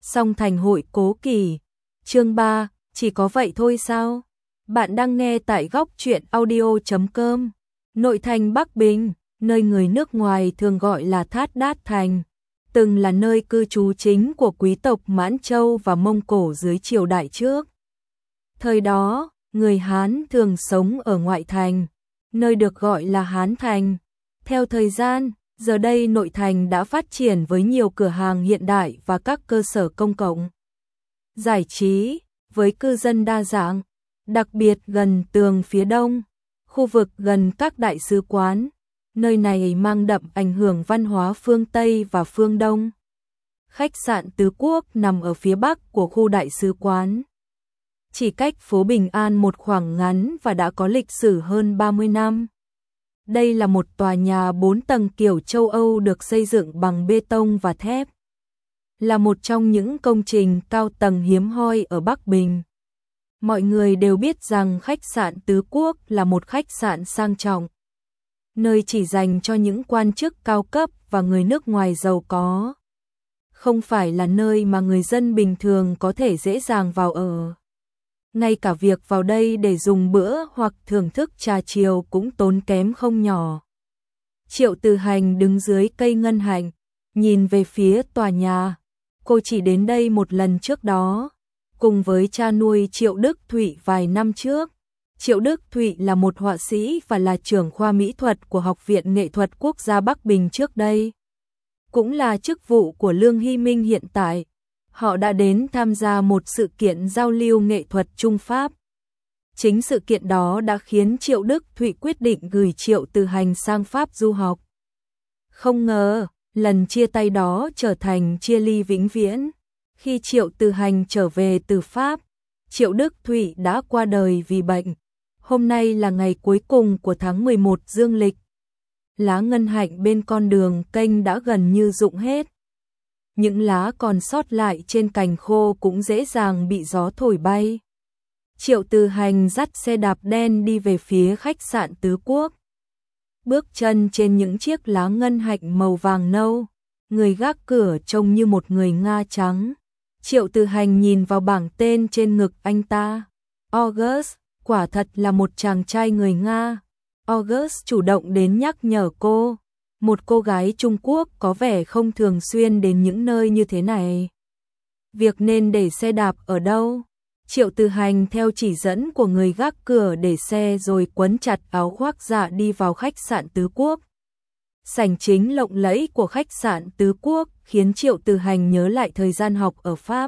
Song Thành hội Cố Kỳ. Chương 3, chỉ có vậy thôi sao? Bạn đang nghe tại góc truyện audio.com. Nội thành Bắc Bình, nơi người nước ngoài thường gọi là Thát Đát Thành, từng là nơi cư trú chính của quý tộc Mãn Châu và Mông Cổ dưới triều đại trước. Thời đó, người Hán thường sống ở ngoại thành, nơi được gọi là Hán Thành. Theo thời gian, giờ đây nội thành đã phát triển với nhiều cửa hàng hiện đại và các cơ sở công cộng giải trí, với cư dân đa dạng, đặc biệt gần tường phía đông, khu vực gần các đại sứ quán. Nơi này mang đậm ảnh hưởng văn hóa phương Tây và phương Đông. Khách sạn Tứ Quốc nằm ở phía bắc của khu đại sứ quán, chỉ cách phố Bình An một khoảng ngắn và đã có lịch sử hơn 30 năm. Đây là một tòa nhà 4 tầng kiểu châu Âu được xây dựng bằng bê tông và thép, là một trong những công trình cao tầng hiếm hoi ở Bắc Bình. Mọi người đều biết rằng khách sạn Tứ Quốc là một khách sạn sang trọng, nơi chỉ dành cho những quan chức cao cấp và người nước ngoài giàu có, không phải là nơi mà người dân bình thường có thể dễ dàng vào ở. Ngay cả việc vào đây để dùng bữa hoặc thưởng thức trà chiều cũng tốn kém không nhỏ. Triệu Từ Hành đứng dưới cây ngân hạnh, nhìn về phía tòa nhà. Cô chỉ đến đây một lần trước đó, cùng với cha nuôi Triệu Đức Thụy vài năm trước. Triệu Đức Thụy là một họa sĩ và là trưởng khoa mỹ thuật của Học viện Nghệ thuật Quốc gia Bắc Bình trước đây, cũng là chức vụ của Lương Hy Minh hiện tại. Họ đã đến tham gia một sự kiện giao lưu nghệ thuật Trung Pháp. Chính sự kiện đó đã khiến Triệu Đức Thụy quyết định gửi Triệu Từ Hành sang Pháp du học. Không ngờ, lần chia tay đó trở thành chia ly vĩnh viễn. Khi Triệu Từ Hành trở về từ Pháp, Triệu Đức Thụy đã qua đời vì bệnh. Hôm nay là ngày cuối cùng của tháng 11 dương lịch. Lá ngân hạnh bên con đường kênh đã gần như rụng hết. Những lá còn sót lại trên cành khô cũng dễ dàng bị gió thổi bay. Triệu Từ Hành dắt xe đạp đen đi về phía khách sạn Tứ Quốc. Bước chân trên những chiếc lá ngân hạnh màu vàng nâu, người gác cửa trông như một người Nga trắng. Triệu Từ Hành nhìn vào bảng tên trên ngực anh ta. August, quả thật là một chàng trai người Nga. August chủ động đến nhắc nhở cô. Một cô gái Trung Quốc có vẻ không thường xuyên đến những nơi như thế này. Việc nên để xe đạp ở đâu? Triệu Từ Hành theo chỉ dẫn của người gác cửa để xe rồi quấn chặt áo khoác dạ đi vào khách sạn Tứ Quốc. Sảnh chính lộng lẫy của khách sạn Tứ Quốc khiến Triệu Từ Hành nhớ lại thời gian học ở Pháp.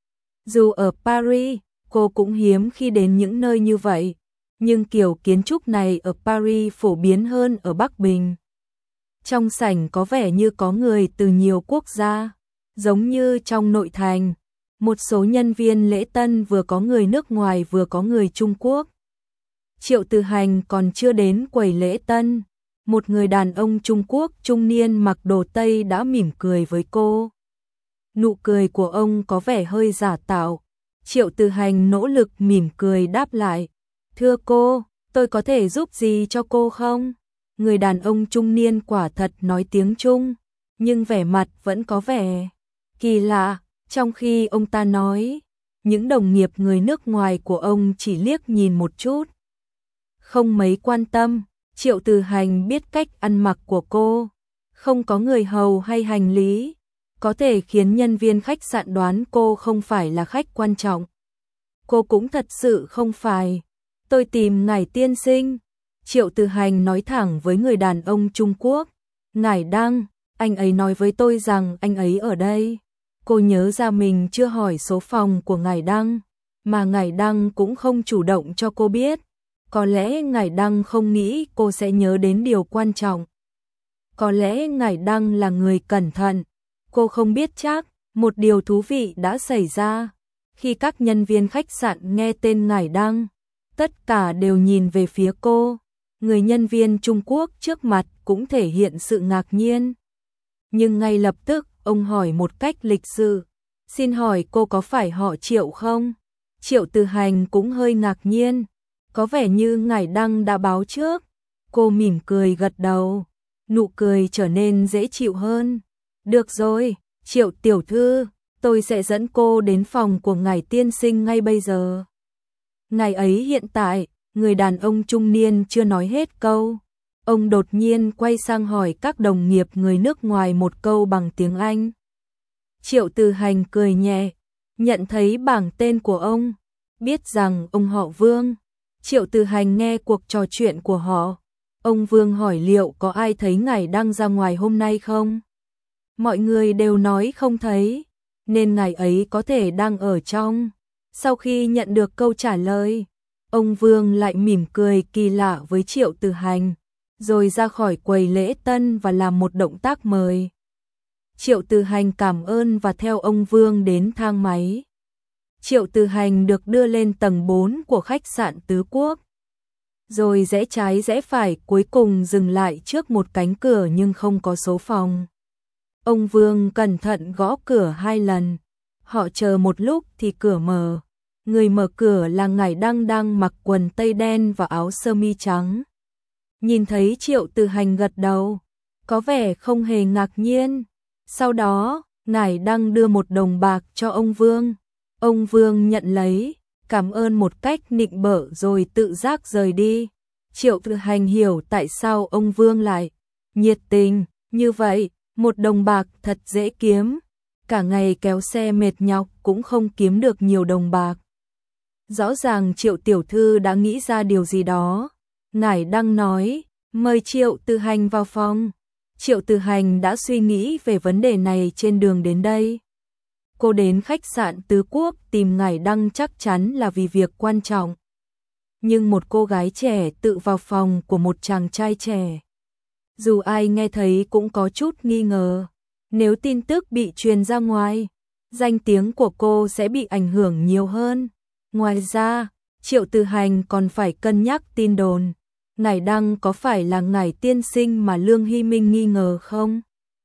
Dù ở Paris, cô cũng hiếm khi đến những nơi như vậy, nhưng kiểu kiến trúc này ở Paris phổ biến hơn ở Bắc Bình. Trong sảnh có vẻ như có người từ nhiều quốc gia, giống như trong nội thành. Một số nhân viên lễ tân vừa có người nước ngoài vừa có người Trung Quốc. Triệu Từ Hành còn chưa đến quầy lễ tân, một người đàn ông Trung Quốc trung niên mặc đồ Tây đã mỉm cười với cô. Nụ cười của ông có vẻ hơi giả tạo. Triệu Từ Hành nỗ lực mỉm cười đáp lại. Thưa cô, tôi có thể giúp gì cho cô không? Người đàn ông trung niên quả thật nói tiếng Trung, nhưng vẻ mặt vẫn có vẻ kỳ lạ. Trong khi ông ta nói, những đồng nghiệp người nước ngoài của ông chỉ liếc nhìn một chút, không mấy quan tâm. Triệu Từ Hành biết cách ăn mặc của cô, không có người hầu hay hành lý, có thể khiến nhân viên khách sạn đoán cô không phải là khách quan trọng. Cô cũng thật sự không phải. Tôi tìm ngài tiên sinh. Triệu Từ Hành nói thẳng với người đàn ông Trung Quốc. Ngài Đăng, anh ấy nói với tôi rằng anh ấy ở đây. Cô nhớ ra mình chưa hỏi số phòng của ngài Đăng, mà ngài Đăng cũng không chủ động cho cô biết. Có lẽ ngài Đăng không nghĩ cô sẽ nhớ đến điều quan trọng. Có lẽ ngài Đăng là người cẩn thận. Cô không biết chắc. Một điều thú vị đã xảy ra. Khi các nhân viên khách sạn nghe tên ngài Đăng, tất cả đều nhìn về phía cô. Người nhân viên Trung Quốc trước mặt cũng thể hiện sự ngạc nhiên. Nhưng ngay lập tức, ông hỏi một cách lịch sự. Xin hỏi cô có phải họ Triệu không? Triệu Từ Hành cũng hơi ngạc nhiên. Có vẻ như ngài Đăng đã báo trước. Cô mỉm cười gật đầu. Nụ cười trở nên dễ chịu hơn. Được rồi, Triệu tiểu thư, tôi sẽ dẫn cô đến phòng của ngài tiên sinh ngay bây giờ. Ngài ấy hiện tại, người đàn ông trung niên chưa nói hết câu. Ông đột nhiên quay sang hỏi các đồng nghiệp người nước ngoài một câu bằng tiếng Anh. Triệu Từ Hành cười nhẹ, nhận thấy bảng tên của ông, biết rằng ông họ Vương. Triệu Từ Hành nghe cuộc trò chuyện của họ. Ông Vương hỏi liệu có ai thấy ngài đang ra ngoài hôm nay không? Mọi người đều nói không thấy, nên ngài ấy có thể đang ở trong. Sau khi nhận được câu trả lời, ông Vương lại mỉm cười kỳ lạ với Triệu Từ Hành, rồi ra khỏi quầy lễ tân và làm một động tác mời. Triệu Từ Hành cảm ơn và theo ông Vương đến thang máy. Triệu Từ Hành được đưa lên tầng 4 của khách sạn Tứ Quốc. Rồi rẽ trái rẽ phải, cuối cùng dừng lại trước một cánh cửa nhưng không có số phòng. Ông Vương cẩn thận gõ cửa 2 lần. Họ chờ một lúc thì cửa mở. Người mở cửa là ngài đang mặc quần tây đen và áo sơ mi trắng. Nhìn thấy Triệu Từ Hành gật đầu, có vẻ không hề ngạc nhiên. Sau đó, ngài đưa 1 đồng bạc cho ông Vương. Ông Vương nhận lấy, cảm ơn một cách nịnh bợ rồi tự giác rời đi. Triệu Từ Hành hiểu tại sao ông Vương lại nhiệt tình như vậy. 1 đồng bạc thật dễ kiếm, cả ngày kéo xe mệt nhọc cũng không kiếm được nhiều đồng bạc. Rõ ràng Triệu tiểu thư đã nghĩ ra điều gì đó. Ngài đang nói, mời Triệu Từ Hành vào phòng. Triệu Từ Hành đã suy nghĩ về vấn đề này trên đường đến đây. Cô đến khách sạn Tứ Quốc tìm ngài Đăng chắc chắn là vì việc quan trọng. Nhưng một cô gái trẻ tự vào phòng của một chàng trai trẻ, dù ai nghe thấy cũng có chút nghi ngờ. Nếu tin tức bị truyền ra ngoài, danh tiếng của cô sẽ bị ảnh hưởng nhiều hơn. Ngoài ra, Triệu Từ Hành còn phải cân nhắc tin đồn. Ngài Đăng có phải là ngài tiên sinh mà Lương Hy Minh nghi ngờ không?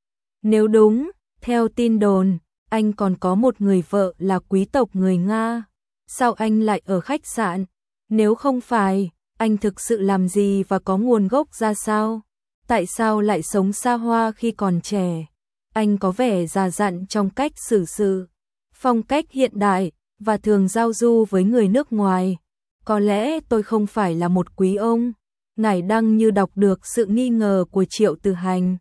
Nếu đúng, theo tin đồn, anh còn có một người vợ là quý tộc người Nga. Sao anh lại ở khách sạn? Nếu không phải, anh thực sự làm gì và có nguồn gốc ra sao? Tại sao lại sống xa hoa khi còn trẻ? Anh có vẻ già dặn trong cách xử sự, phong cách hiện đại và thường giao du với người nước ngoài. Có lẽ tôi không phải là một quý ông. Ngài Đăng như đọc được sự nghi ngờ của Triệu Từ Hành.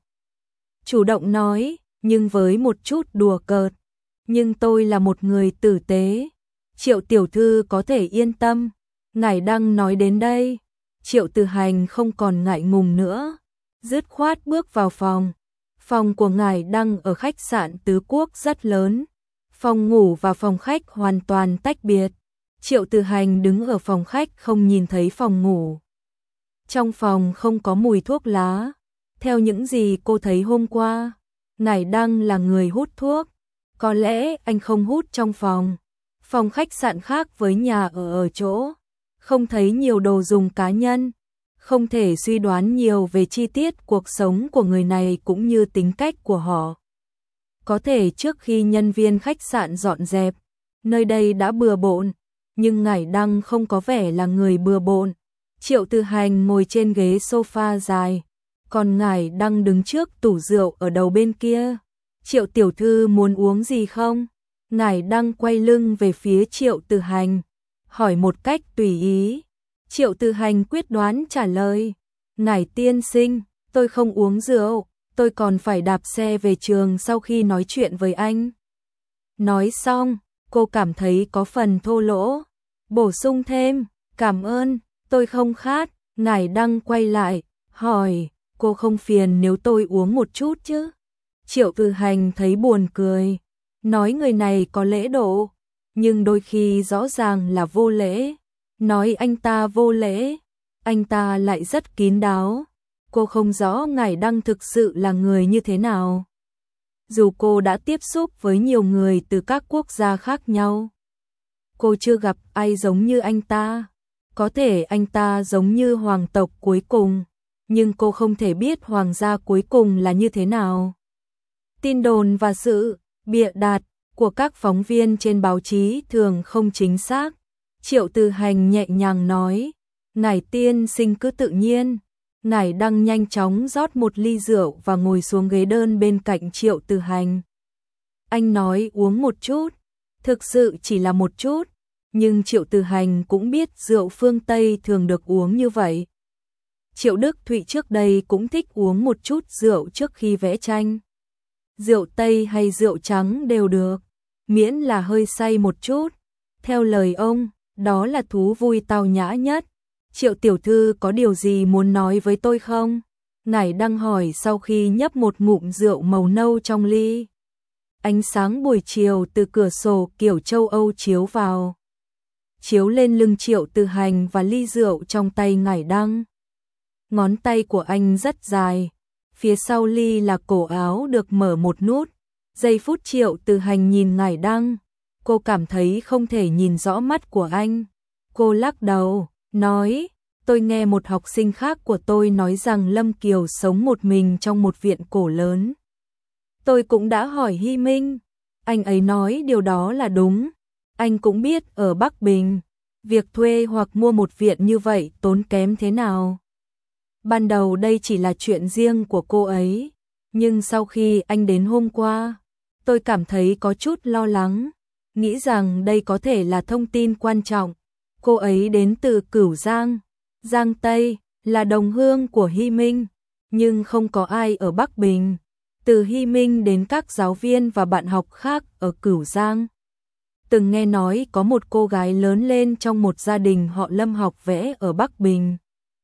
Chủ động nói, nhưng với một chút đùa cợt. Nhưng tôi là một người tử tế. Triệu tiểu thư có thể yên tâm. Ngài Đăng nói đến đây, Triệu Từ Hành không còn ngại ngùng nữa. Dứt khoát bước vào phòng. Phòng của ngài Đăng ở khách sạn Tứ Quốc rất lớn. Phòng ngủ và phòng khách hoàn toàn tách biệt. Triệu Từ Hành đứng ở phòng khách không nhìn thấy phòng ngủ. Trong phòng không có mùi thuốc lá. Theo những gì cô thấy hôm qua, ngài Đăng là người hút thuốc. Có lẽ anh không hút trong phòng. Phòng khách sạn khác với nhà ở chỗ. Không thấy nhiều đồ dùng cá nhân. Không thể suy đoán nhiều về chi tiết cuộc sống của người này cũng như tính cách của họ. Có thể trước khi nhân viên khách sạn dọn dẹp, nơi đây đã bừa bộn, nhưng ngài Đăng không có vẻ là người bừa bộn. Triệu Từ Hành ngồi trên ghế sofa dài, còn ngài Đăng đứng trước tủ rượu ở đầu bên kia. Triệu tiểu thư muốn uống gì không? Ngài Đăng quay lưng về phía Triệu Từ Hành, hỏi một cách tùy ý. Triệu Từ Hành quyết đoán trả lời, ngài tiên sinh, tôi không uống rượu, tôi còn phải đạp xe về trường sau khi nói chuyện với anh. Nói xong, cô cảm thấy có phần thô lỗ, bổ sung thêm, cảm ơn, tôi không khát. Ngài Đăng quay lại, hỏi, cô không phiền nếu tôi uống một chút chứ? Triệu Từ Hành thấy buồn cười, nói người này có lễ độ, nhưng đôi khi rõ ràng là vô lễ. Nói anh ta vô lễ, anh ta lại rất kín đáo. Cô không rõ ngài Đăng thực sự là người như thế nào. Dù cô đã tiếp xúc với nhiều người từ các quốc gia khác nhau, cô chưa gặp ai giống như anh ta. Có thể anh ta giống như hoàng tộc cuối cùng, nhưng cô không thể biết hoàng gia cuối cùng là như thế nào. Tin đồn và sự bịa đặt của các phóng viên trên báo chí thường không chính xác. Triệu Từ Hành nhẹ nhàng nói, ngài tiên sinh cứ tự nhiên. Ngài Đăng nhanh chóng rót một ly rượu và ngồi xuống ghế đơn bên cạnh Triệu Từ Hành. Anh nói uống một chút, thực sự chỉ là một chút, nhưng Triệu Từ Hành cũng biết rượu phương Tây thường được uống như vậy. Triệu Đức Thụy trước đây cũng thích uống một chút rượu trước khi vẽ tranh. Rượu Tây hay rượu trắng đều được, miễn là hơi say một chút. Theo lời ông, đó là thú vui tao nhã nhất. Triệu tiểu thư có điều gì muốn nói với tôi không? Ngải đang hỏi sau khi nhấp một ngụm rượu màu nâu trong ly. Ánh sáng buổi chiều từ cửa sổ kiểu châu Âu chiếu vào, chiếu lên lưng Triệu Từ Hành và ly rượu trong tay Ngải Đăng. Ngón tay của anh rất dài, phía sau ly là cổ áo được mở một nút. Giây phút Triệu Từ Hành nhìn Ngải Đăng, cô cảm thấy không thể nhìn rõ mắt của anh. Cô lắc đầu, nói, tôi nghe một học sinh khác của tôi nói rằng Lâm Kiều sống một mình trong một viện cổ lớn. Tôi cũng đã hỏi Hy Minh, anh ấy nói điều đó là đúng. Anh cũng biết ở Bắc Bình, việc thuê hoặc mua một viện như vậy tốn kém thế nào. Ban đầu đây chỉ là chuyện riêng của cô ấy, nhưng sau khi anh đến hôm qua, tôi cảm thấy có chút lo lắng, nghĩ rằng đây có thể là thông tin quan trọng. Cô ấy đến từ Cửu Giang, Giang Tây, là đồng hương của Hy Minh, nhưng không có ai ở Bắc Bình. Từ Hy Minh đến các giáo viên và bạn học khác ở Cửu Giang. Từng nghe nói có một cô gái lớn lên trong một gia đình họ Lâm học vẽ ở Bắc Bình.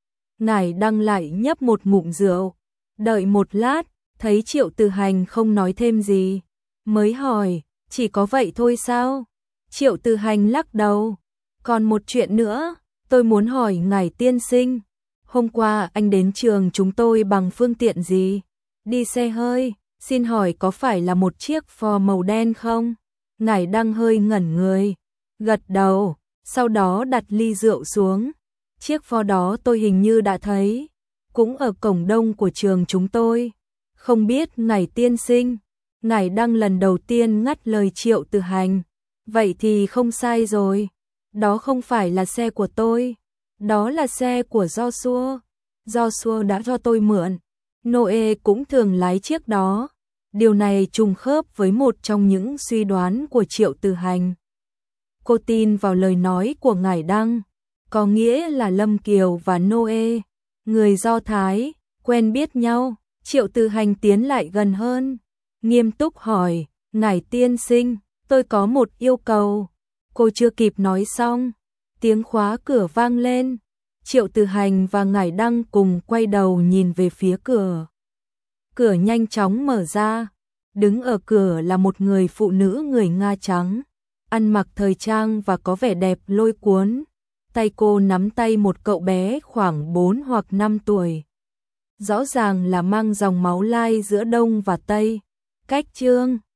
Ngải Đăng lại nhấp một ngụm rượu, đợi một lát, thấy Triệu Từ Hành không nói thêm gì, mới hỏi, chỉ có vậy thôi sao? Triệu Từ Hành lắc đầu, còn một chuyện nữa, tôi muốn hỏi Ngải tiên sinh, hôm qua anh đến trường chúng tôi bằng phương tiện gì? Đi xe hơi, xin hỏi có phải là một chiếc Ford màu đen không? Ngải Đăng hơi ngẩn người, gật đầu, sau đó đặt ly rượu xuống. Chiếc Ford đó tôi hình như đã thấy, cũng ở cổng đông của trường chúng tôi. Không biết Ngải tiên sinh. Ngải Đăng lần đầu tiên ngắt lời Triệu Từ Hành. Vậy thì không sai rồi. Đó không phải là xe của tôi. Đó là xe của Joshua. Joshua đã cho tôi mượn. Noe cũng thường lái chiếc đó. Điều này trùng khớp với một trong những suy đoán của Triệu Từ Hành. Cô tin vào lời nói của Ngải Đăng, có nghĩa là Lâm Kiều và Noe, người Do Thái, quen biết nhau. Triệu Từ Hành tiến lại gần hơn, nghiêm túc hỏi, Ngải tiên sinh, tôi có một yêu cầu. Cô chưa kịp nói xong, tiếng khóa cửa vang lên. Triệu Từ Hành và Ngải Đăng cùng quay đầu nhìn về phía cửa. Cửa nhanh chóng mở ra, đứng ở cửa là một người phụ nữ người Nga trắng, ăn mặc thời trang và có vẻ đẹp lôi cuốn. Tay cô nắm tay một cậu bé khoảng 4 hoặc 5 tuổi. Rõ ràng là mang dòng máu lai giữa Đông và Tây. Cách Trương